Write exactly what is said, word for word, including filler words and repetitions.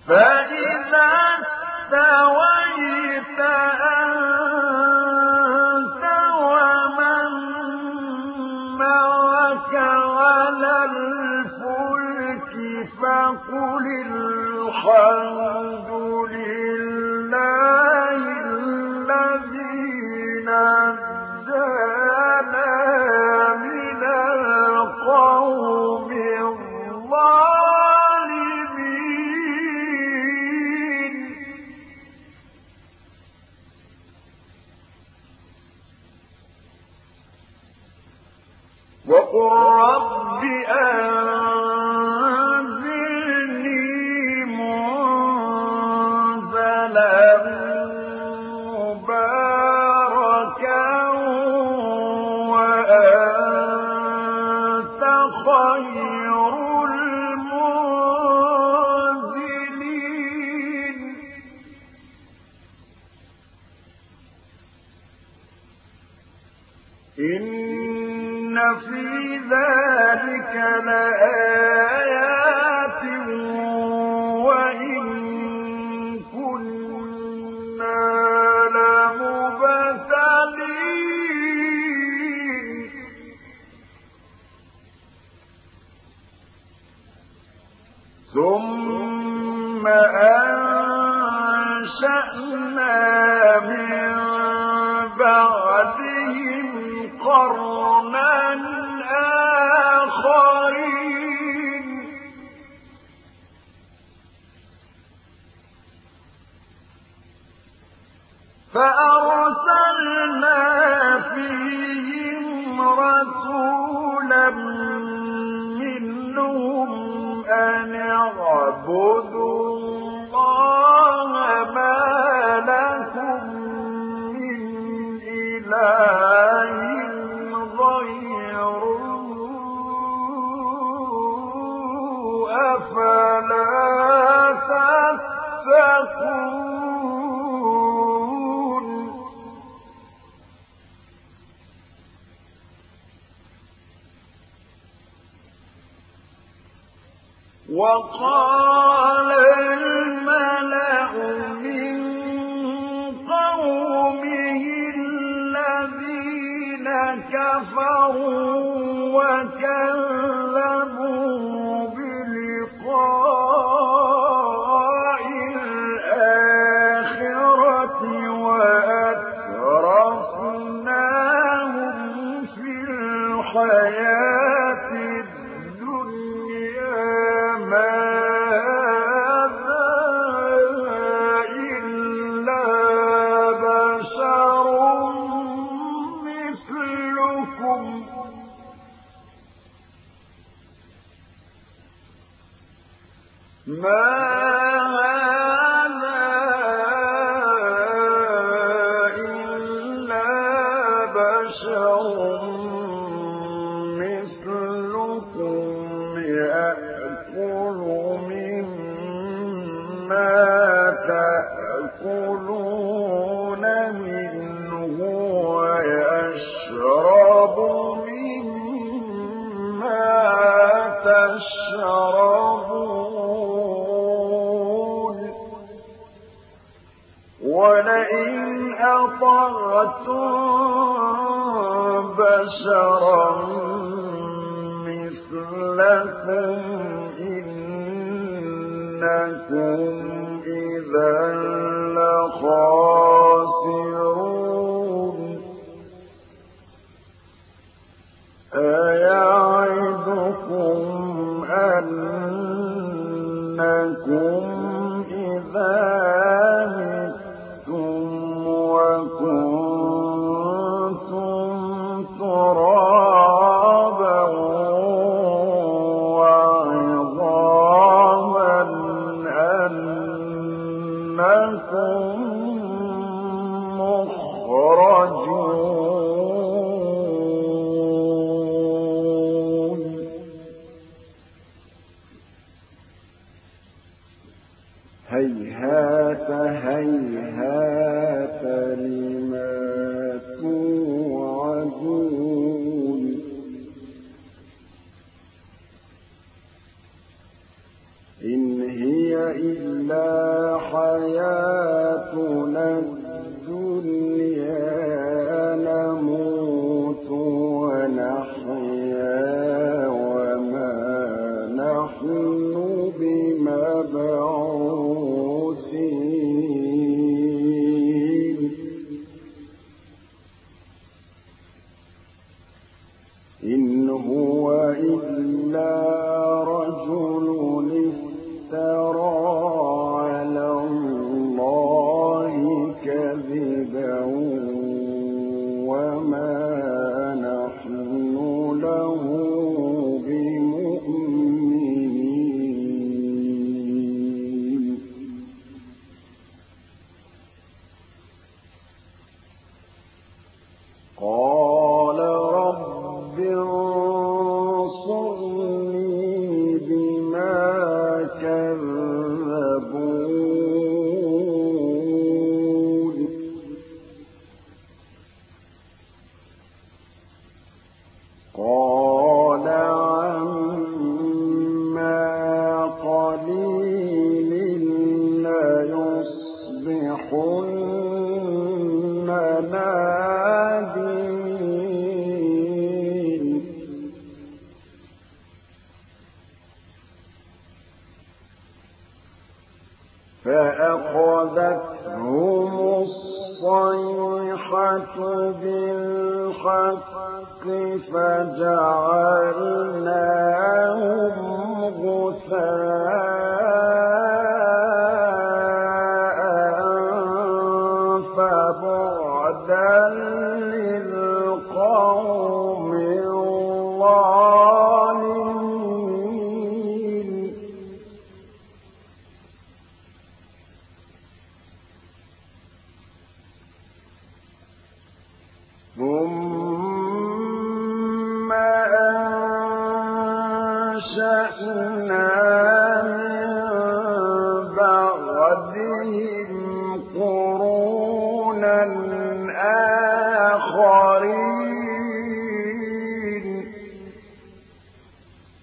فإذا استويت أنت ومن معك على الفلك فقل الحمد لله الذي نجانا من القوم الظالمين. وقل رب أنزلني منزلا مباركا وأنت خير المنزلين. إن في ذلك لآيات وإن كنا لمبتلين. ثم أنشأنا من بعدهم قرنا آخرين فأرسلنا فيهم رسولا منهم أن اعبدوا الله ما لكم من إله غيره أفلا تتقون. وقال الملأ من قومه الذين كفروا وكذبوا بلقاء الآخرة وأترفناهم في الحياة الدنيا ما هذا إلا بشر مثلكم ما هذا إلا بشر مثلكم يأكل مما تأكلون منه ويشرب مما تشربون ولئن أطعتم بشرا مثلكم إنكم إذا لخاسرون. أيعدكم أنكم إذا متم وكنتم ترابا وعظاما أنكم مخرجون. هيهات هيهات لما توعدون. إن هي إلا حياتنا الدنيا نموت ونحيا وما نحن بمبعوثين إن هو إلا رجل افترى على الله كذبا وما نحن له بمؤمنين قال رب انصرني بما كذبون قال عما قليل ليصبحن نادمين فأخذتهم الصيحة بالحق فجعلناهم غثاء فبعدا للقوم الظالمين ثم أنشأنا من بعدهم قرونا